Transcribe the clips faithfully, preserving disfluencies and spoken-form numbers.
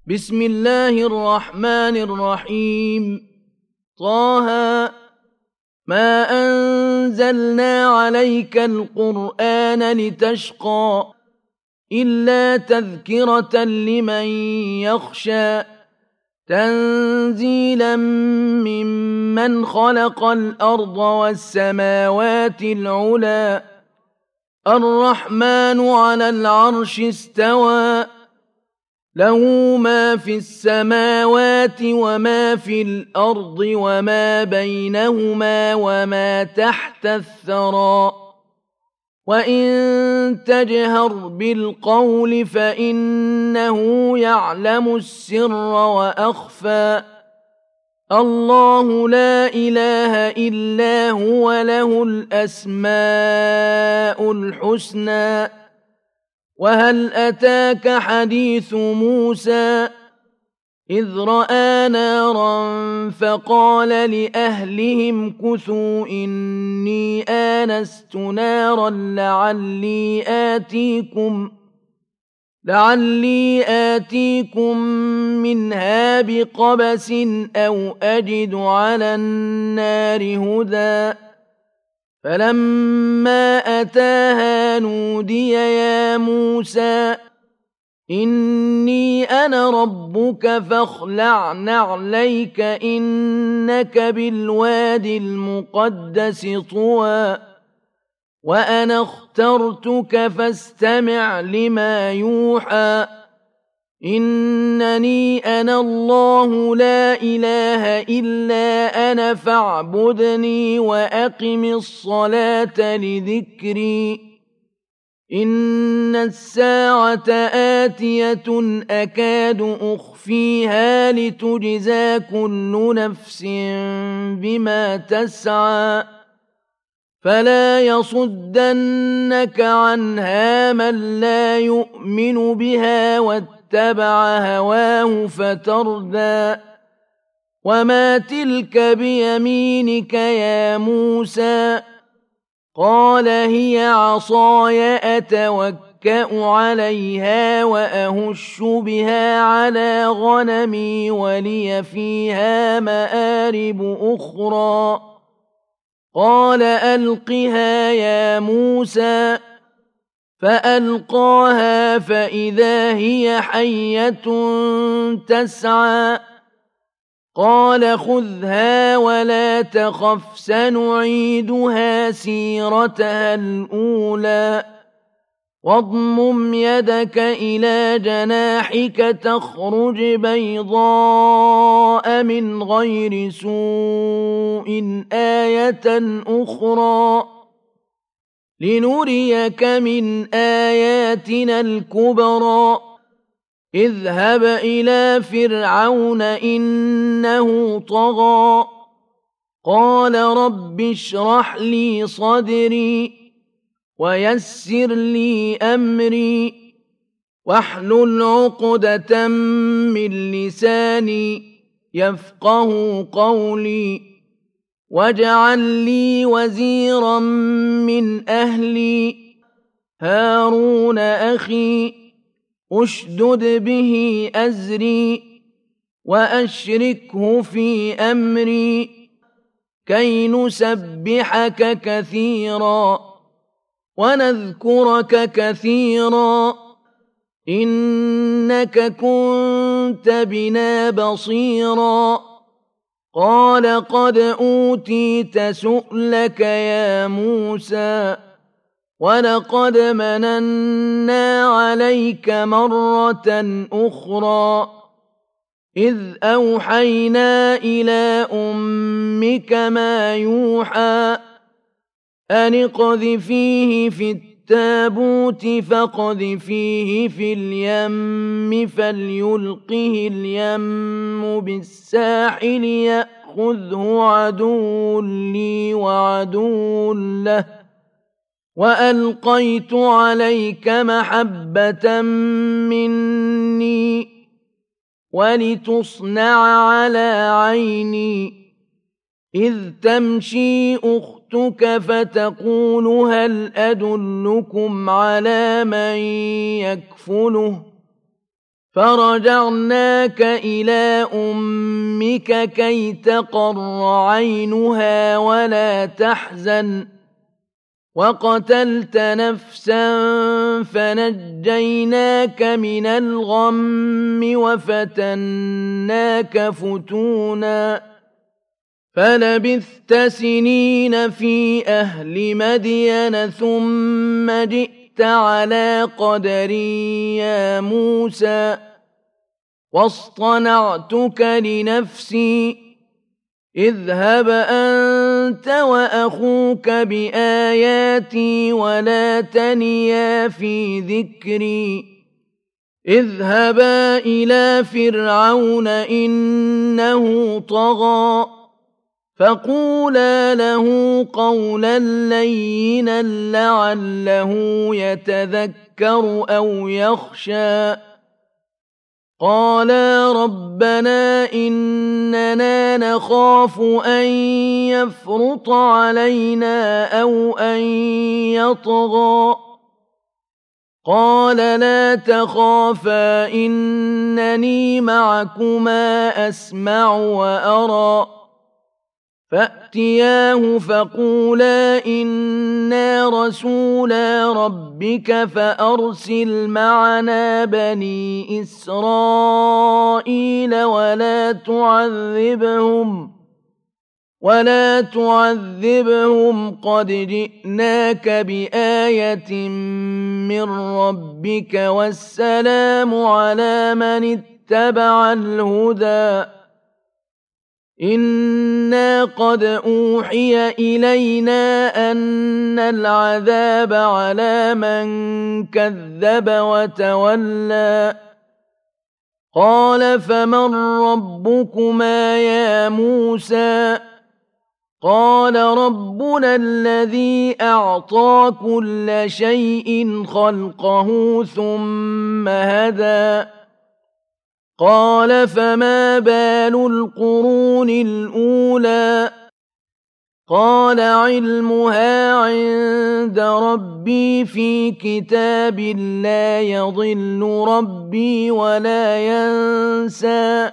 بسم الله الرحمن الرحيم. طه ما أنزلنا عليك القرآن لتشقى إلا تذكرة لمن يخشى تنزيلا ممن خلق الأرض والسماوات العلى الرحمن على العرش استوى له ما في السماوات وما في الأرض وما بينهما وما تحت الثرى وإن تجهر بالقول فإنه يعلم السر وأخفى الله لا إله إلا هو له الأسماء الحسنى وهل أتاك حديث موسى إذ رأى نارا فقال لأهلهم كثوا إني آنست نارا لعلي آتيكم لعلي آتيكم منها بقبس أو أجد على النار هدى فلما أتاها نودي يا موسى إني أنا ربك فاخلع نعليك إنك بالواد المقدس طوى وأنا اخترتك فاستمع لما يوحى إنني أنا الله لا إله إلا أنا فاعبدني وأقم الصلاة لذكري إن الساعة آتية أكاد أخفيها لتجزى كل نفس بما تسعى فلا يصدنك عنها من لا يؤمن بها واتبع هواه فتردى وما تلك بيمينك يا موسى قال هي عصاي أتوكأ عليها وأهش بها على غنمي ولي فيها مآرب أخرى قال ألقها يا موسى فألقاها فإذا هي حية تسعى قال خذها ولا تخف سنعيدها سيرتها الأولى واضمم يدك إلى جناحك تخرج بيضاء من غير سوء آية أخرى لنريك من آياتنا الكبرى اذهب إلى فرعون إنه طغى قال رب اشرح لي صدري ويسر لي أمري واحلل عقدة من لساني يفقه قولي واجعل لي وزيرا من أهلي هارون أخي أشدد به أزري وأشركه في أمري كي نسبحك كثيرا ونذكرك كثيرا إنك كنت بنا بصيرا قال قد أوتيت سؤلك يا موسى ولقد مننا عليك مرة أخرى إذ أوحينا إلى أمك ما يوحى أن اقذفيه في التابوت فاقذفيه في اليم فليلقه اليم بالساحل يأخذه عدو لي وعدو له وألقيت عليك محبة مني ولتصنع على عيني إذ تمشي أختك فتقول هل أدلكم على من يكفله فرجعناك إلى أمك كي تقر عينها ولا تحزن وقتلت نفسا فنجيناك من الغم وفتناك فتونا فلبثت سنين في أهل مدين ثم جئت على قدري يا موسى واصطنعتك لنفسي اذهب أنت وأخوك بآياتي ولا تنيا في ذكري اذهبا إلى فرعون إنه طغى فقولا له قولا لينا لعله يتذكر أو يخشى قالا ربنا إننا نخاف أن يفرط علينا أو أن يطغى قال لا تخافا إنني معكما أسمع وأرى فأتياه فقولا إنا رسولا ربك فأرسل معنا بني إسرائيل ولا تعذبهم ولا تعذبهم قد جئناك بآية من ربك والسلام على من اتبع الهدى إنا قد أوحي إلينا أن العذاب على من كذب وتولى قال فمن ربكما يا موسى قال ربنا الذي أعطى كل شيء خلقه ثم هدى قال فما بال القرون الأولى قال علمها عند ربي في كتاب لا يضل ربي ولا ينسى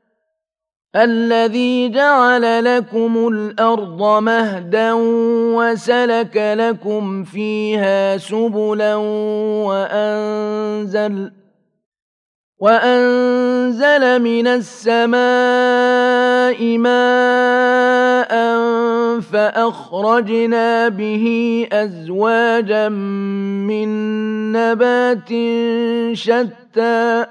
الذي جعل لكم الأرض مهدا وسلك لكم فيها سبلا وأنزل وأنزل من السماء ماء فأخرجنا به أزواجا من نبات شتى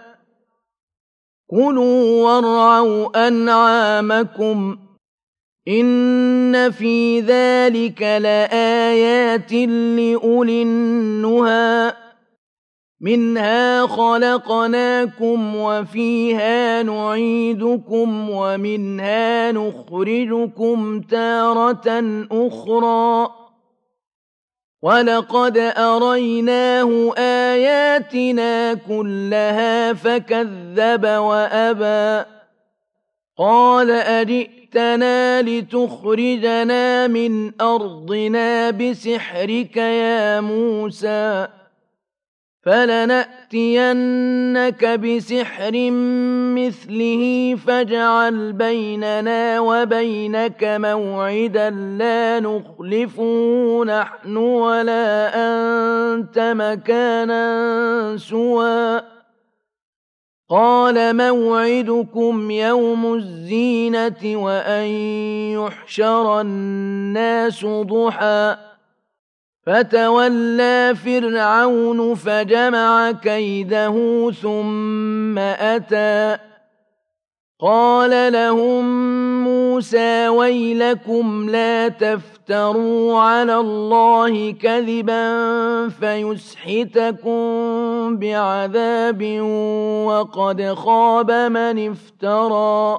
كلوا وارعوا أنعامكم إن في ذلك لآيات لأولي النهى منها خلقناكم وفيها نعيدكم ومنها نخرجكم تارة أخرى ولقد أريناه آياتنا كلها فكذب وأبى قال أجئتنا لتخرجنا من أرضنا بسحرك يا موسى فلنأتينك بسحر مثله فاجعل بيننا وبينك موعدا لا نخلفه نحن ولا أنت مكانا سوى قال موعدكم يوم الزينة وأن يحشر الناس ضحى فتولى فرعون فجمع كيده ثم أتى قال لهم موسى ويلكم لا تفتروا على الله كذبا فيسحتكم بعذاب وقد خاب من افترى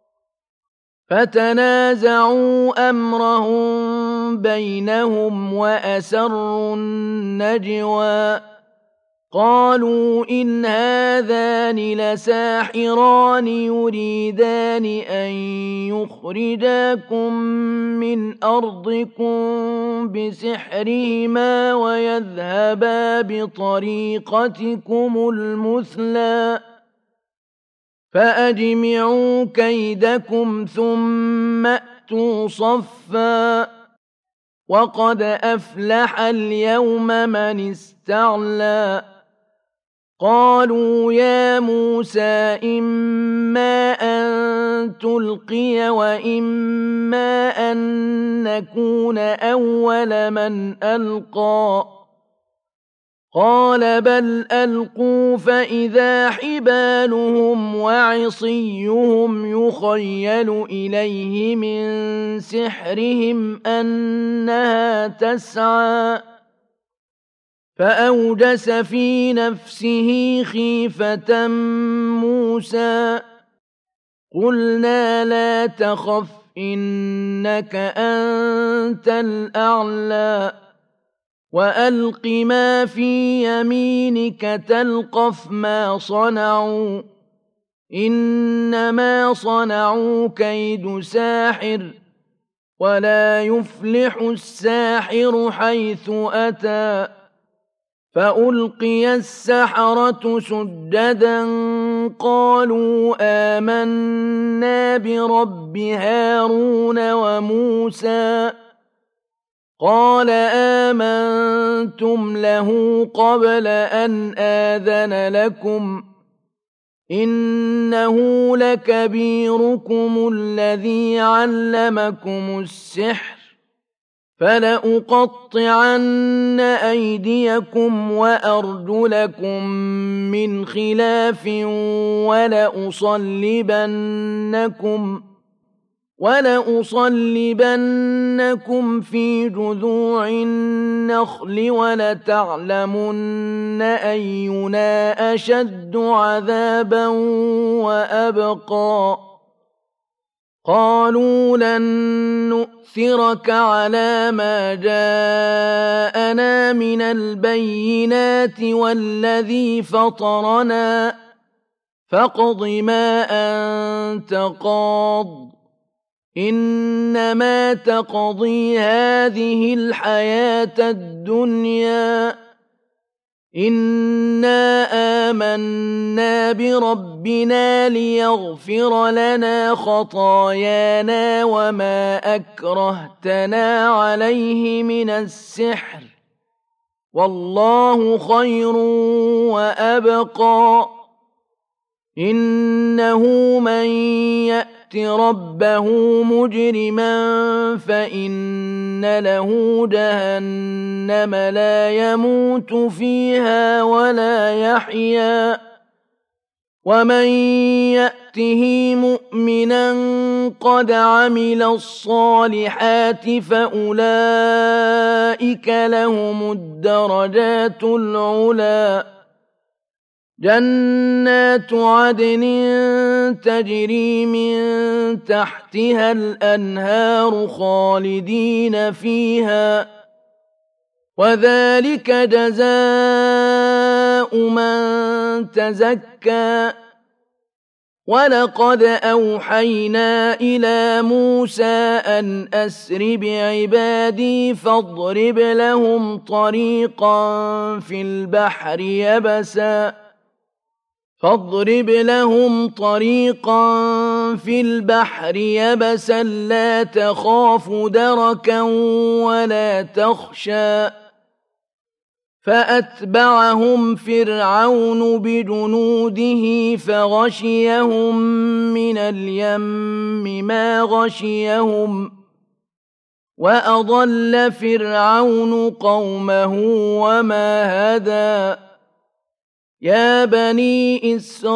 فتنازعوا أمرهم بينهم وأسروا النجوى قالوا إن هذان لساحران يريدان أن يخرجاكم من أرضكم بسحرهما ويذهبا بطريقتكم المثلى فأجمعوا كيدكم ثم أتوا صفا وقد أفلح اليوم من استعلى قالوا يا موسى إما أن تلقي وإما أن نكون أول من ألقى قال بل ألقوا فإذا حبالهم وعصيهم يخيل إليه من سحرهم أنها تسعى فأوجس في نفسه خيفة موسى قلنا لا تخف إنك أنت الأعلى وألق ما في يمينك تلقف ما صنعوا إنما صنعوا كيد ساحر ولا يفلح الساحر حيث أتى فألقي السحرة سجدا قالوا آمنا برب هارون وموسى قال آمنتم له قبل أن آذن لكم إنه لكبيركم الذي علمكم السحر فلأقطعن أيديكم وأرجلكم من خلاف ولأصلبنكم ولأصلبنكم في جذوع النخل ولتعلمن أينا أشد عذابا وأبقى قالوا لن نؤثرك على ما جاءنا من البينات والذي فطرنا فاقض ما أنت قاض إنما تقضي هذه الحياة الدنيا إنا آمنا بربنا ليغفر لنا خطايانا وما أكرهتنا عليه من السحر والله خير وأبقى إنه من يأت ربه مجرما فإن له جهنم لا يموت فيها ولا يحيا ومن يأته مؤمنا قد عمل الصالحات فأولئك لهم الدرجات العلى جنات عدن تجري من تحتها الأنهار خالدين فيها وذلك جزاء من تزكى ولقد أوحينا إلى موسى أن أسر بعبادي فاضرب لهم طريقا في البحر يبسا فاضرب لهم طريقا في البحر يبسا لا تخاف دركا ولا تخشى فأتبعهم فرعون بجنوده فغشيهم من اليم ما غشيهم وأضل فرعون قومه وما هدى يا بني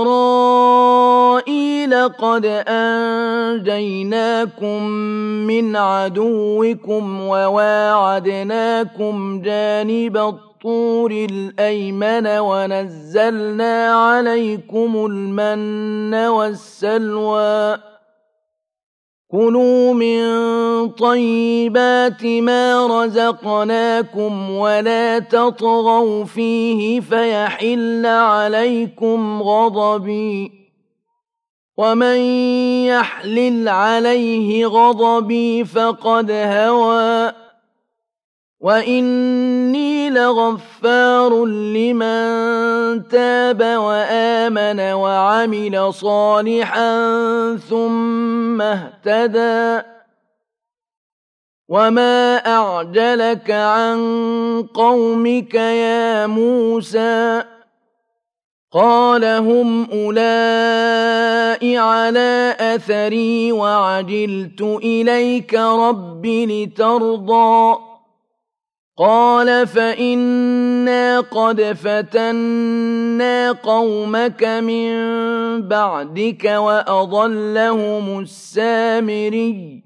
إسرائيل قد أنجيناكم من عدوكم وواعدناكم جانب الطور الأيمن ونزلنا عليكم المن والسلوى كلوا من طيبات ما رزقناكم ولا تطغوا فيه فيحل عليكم غضبي ومن يحلل عليه غضبي فقد هوى وإني لغفار لمن تاب وآمن وعمل صالحا ثم اهتدى وما أعجلك عن قومك يا موسى قال هم أولئك على أثري وعجلت إليك رب لترضى قال فإنا قد فتنا قومك من بعدك وأضلهم السامري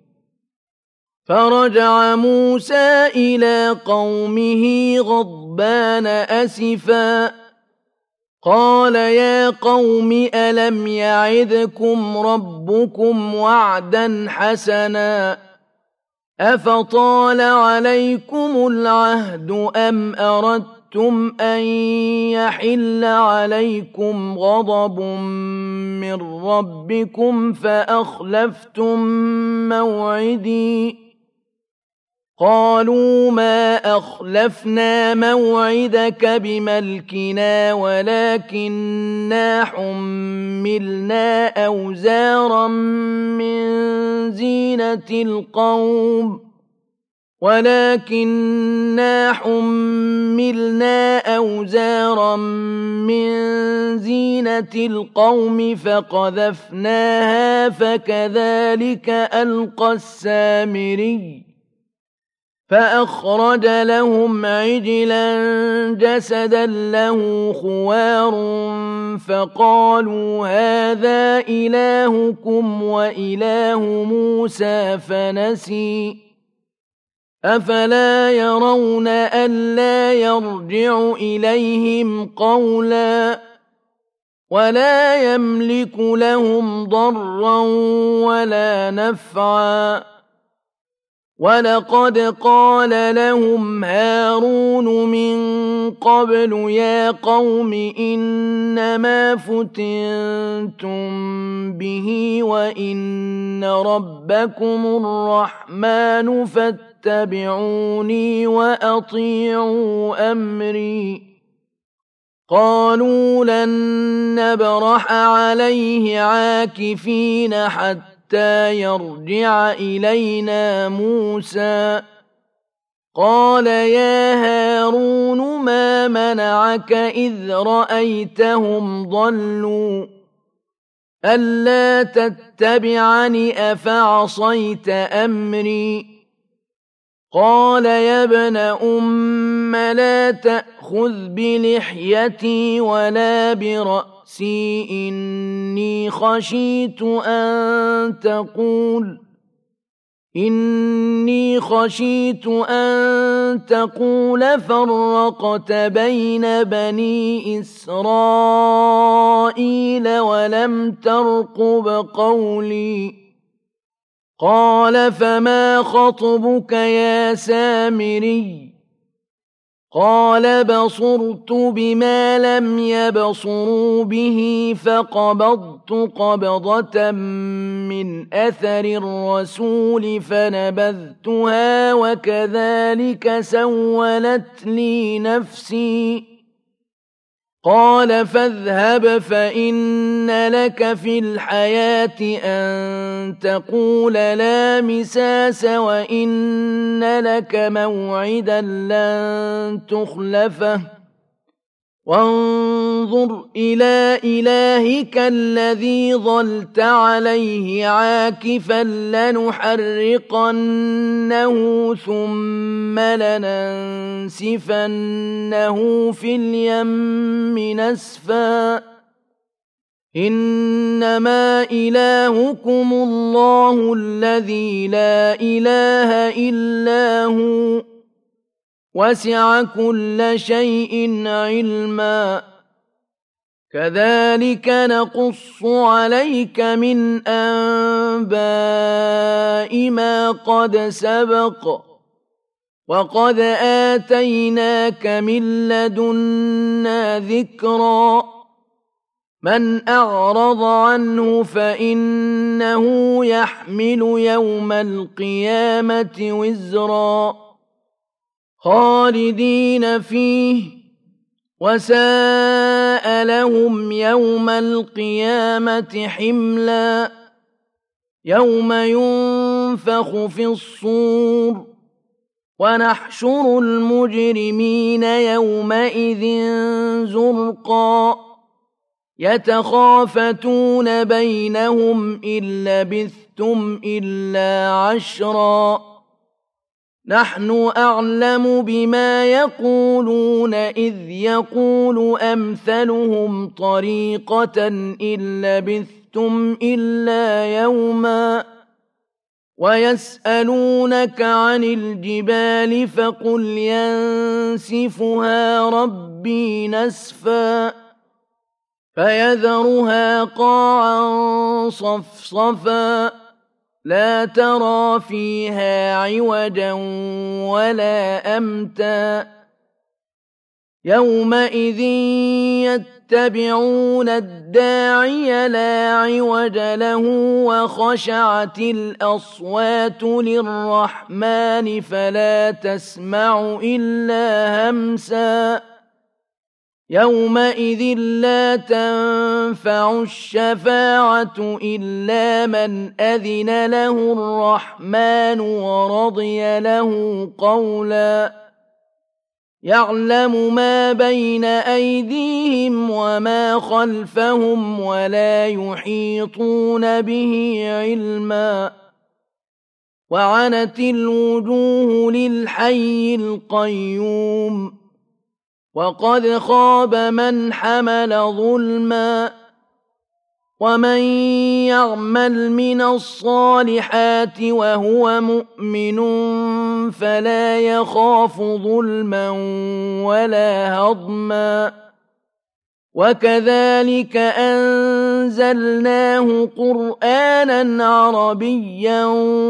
فرجع موسى إلى قومه غضبان أسفا قال يا قوم ألم يعدكم ربكم وعدا حسنا أفطال عليكم العهد أم أردتم أن يحل عليكم غضب من ربكم فأخلفتم موعدي قالوا ما أخلفنا موعدك بملكنا ولكننا حملنا أوزارا من زينة القوم ولكننا حملنا أوزارا من زينة القوم فقذفناها فكذلك ألقى السامري فأخرج لهم عجلا جسدا له خوار فقالوا هذا إلهكم وإله موسى فنسي أفلا يرون ألا يرجع إليهم قولا ولا يملك لهم ضرا ولا نفعا ولقد قال لهم هارون من قبل يا قوم إنما فتنتم به وإن ربكم الرحمن فاتبعوني وأطيعوا أمري قالوا لن نبرح عليه عاكفين حتى حتى يرجع إلينا موسى قال يا هارون ما منعك إذ رأيتهم ضلوا ألا تتبعني أفعصيت أمري قال يا ابن أم لا تأخذ بلحيتي ولا برأسي إني خشيت أن تقول إني خشيت أن تقول فرقت بين بني إسرائيل ولم ترقب قولي قال فما خطبك يا سامري قال بصرت بما لم يبصروا به فقبضت قبضة من أثر الرسول فنبذتها وكذلك سولت لي نفسي قال فاذهب فإن لك في الحياة أن تقول لا مساس وإن لك موعدا لن تخلفه وانظر إلى إلهك الذي ظلت عليه عاكفا لنحرقنه ثم لننسفنه في اليم نسفا إنما إلهكم الله الذي لا إله إلا هو وسع كل شيء علما كذلك نقص عليك من أنباء ما قد سبق وقد آتيناك من لدنا ذكرا من أعرض عنه فإنه يحمل يوم القيامة وزرا خالدين فيه وساء لهم يوم القيامة حملا يوم ينفخ في الصور ونحشر المجرمين يومئذ زرقا يتخافتون بينهم إن لبثتم إلا عشرا نحن أعلم بما يقولون إذ يقول أمثلهم طريقة إن لبثتم إلا يوما ويسألونك عن الجبال فقل ينسفها ربي نسفا فيذرها قاعا صفصفا لا ترى فيها عوجا ولا أمتا يومئذ يتبعون الداعي لا عوج له وخشعت الأصوات للرحمن فلا تسمع إلا همسا يومئذ لا تنفع الشفاعة إلا من أذن له الرحمن ورضي له قولا يعلم ما بين أيديهم وما خلفهم ولا يحيطون به علما وعنت الوجوه للحي القيوم وقد خاب من حمل ظلما ومن يعمل من الصالحات وهو مؤمن فلا يخاف ظلما ولا هضما وكذلك أنزلناه قرآنا عربيا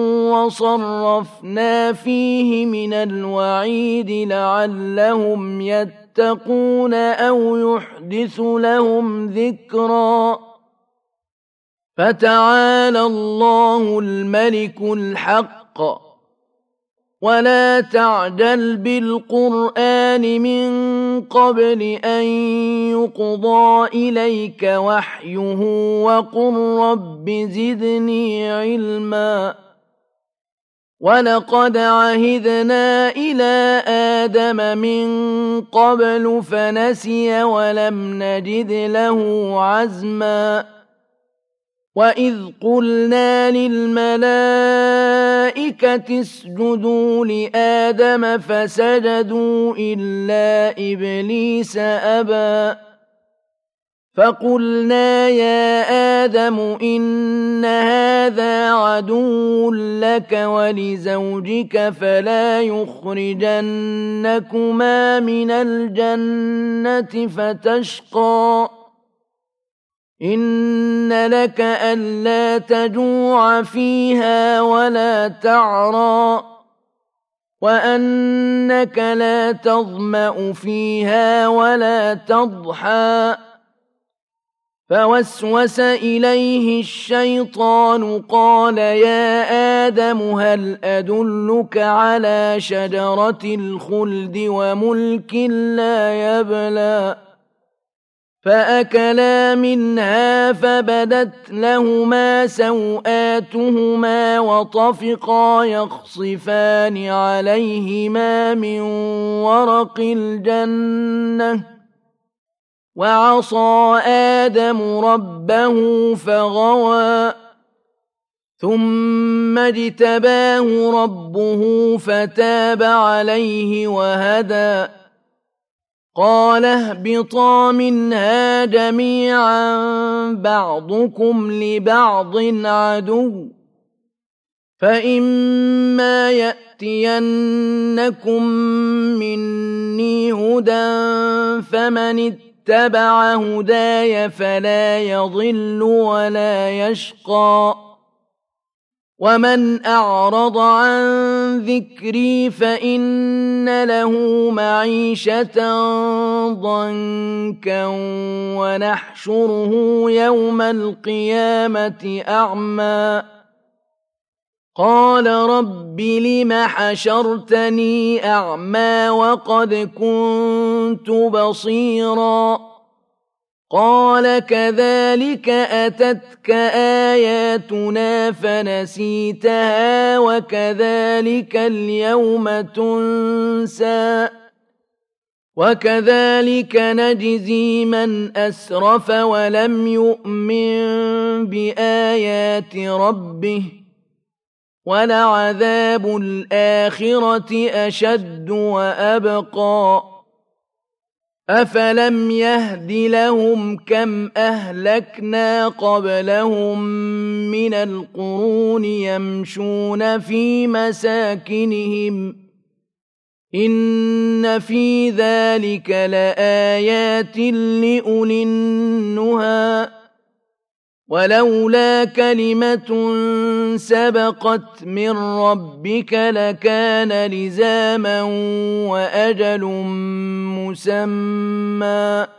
وصرفنا فيه من الوعيد لعلهم يتقون أو يحدث لهم ذكرا فتعالى الله الملك الحق ولا تعجل بالقرآن من قبل أن يقضى إليك وحيه وقل رب زدني علما ولقد عهدنا إلى آدم من قبل فنسي ولم نجد له عزما وإذ قلنا للملائكة اسجدوا لآدم فسجدوا إلا إبليس أبى فقلنا يا آدم إن هذا عدو لك ولزوجك فلا يخرجنكما من الجنة فتشقى إن لك ألا تجوع فيها ولا تعرى وأنك لا تظمأ فيها ولا تضحى فوسوس إليه الشيطان قال يا آدم هل أدلك على شجرة الخلد وملك لا يبلى فأكلا منها فبدت لهما سوآتهما وطفقا يخصفان عليهما من ورق الجنة وعصى آدم ربه فغوى ثم اجتباه ربه فتاب عليه وهدى قال اهبطا منها جميعا بعضكم لبعض عدو فإما يأتينكم مني هدى فمن اتبع هداي فلا يضل ولا يشقى ومن أعرض عن ذكري فإن له معيشة ضنكا ونحشره يوم القيامة أعمى قال رب لم حشرتني أعمى وقد كنت بصيرا قال كذلك أتتك آياتنا فنسيتها وكذلك اليوم تنسى وكذلك نجزي من أسرف ولم يؤمن بآيات ربه ولعذاب الآخرة أشد وأبقى أفلم يهد لهم كم أهلكنا قبلهم من القرون يمشون في مساكنهم إن في ذلك لآيات لأولي النهى ولولا كلمة سبقت من ربك لكان لزاما وأجل مسمى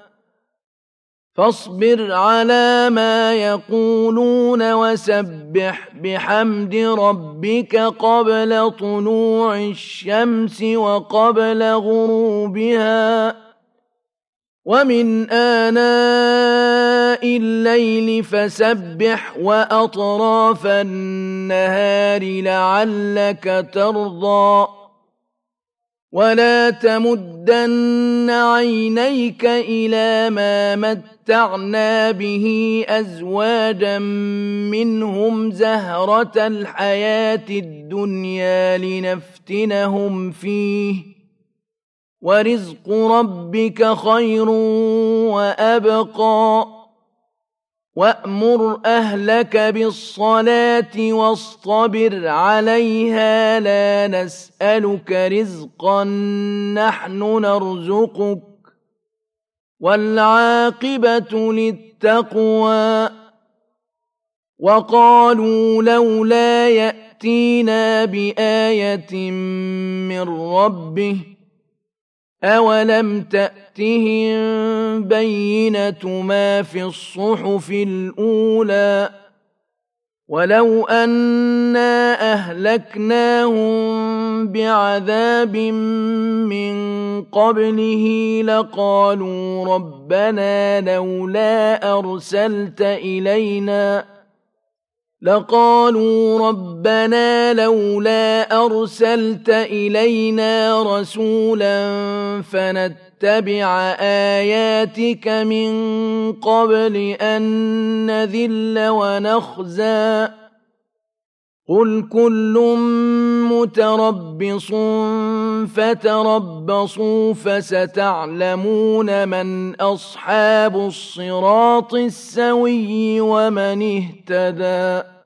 فاصبر على ما يقولون وسبح بحمد ربك قبل طلوع الشمس وقبل غروبها ومن آناء الليل فسبح وأطراف النهار لعلك ترضى ولا تمدن عينيك إلى ما متعنا به أزواجا منهم زهرة الحياة الدنيا لنفتنهم فيه ورزق ربك خير وأبقى وأمر أهلك بالصلاة واصطبر عليها لا نسألك رزقا نحن نرزقك والعاقبة للتقوى وقالوا لولا يأتينا بآية من ربه أولم تأتهم بينة ما في الصحف الأولى ولو أنا أهلكناهم بعذاب من قبله لقالوا ربنا لولا أرسلت إلينا لقالوا ربنا لولا أرسلت إلينا رسولا فنتبع آياتك من قبل أن نذل ونخزى قل كل متربص فتربصوا فستعلمون من أصحاب الصراط السوي ومن اهتدى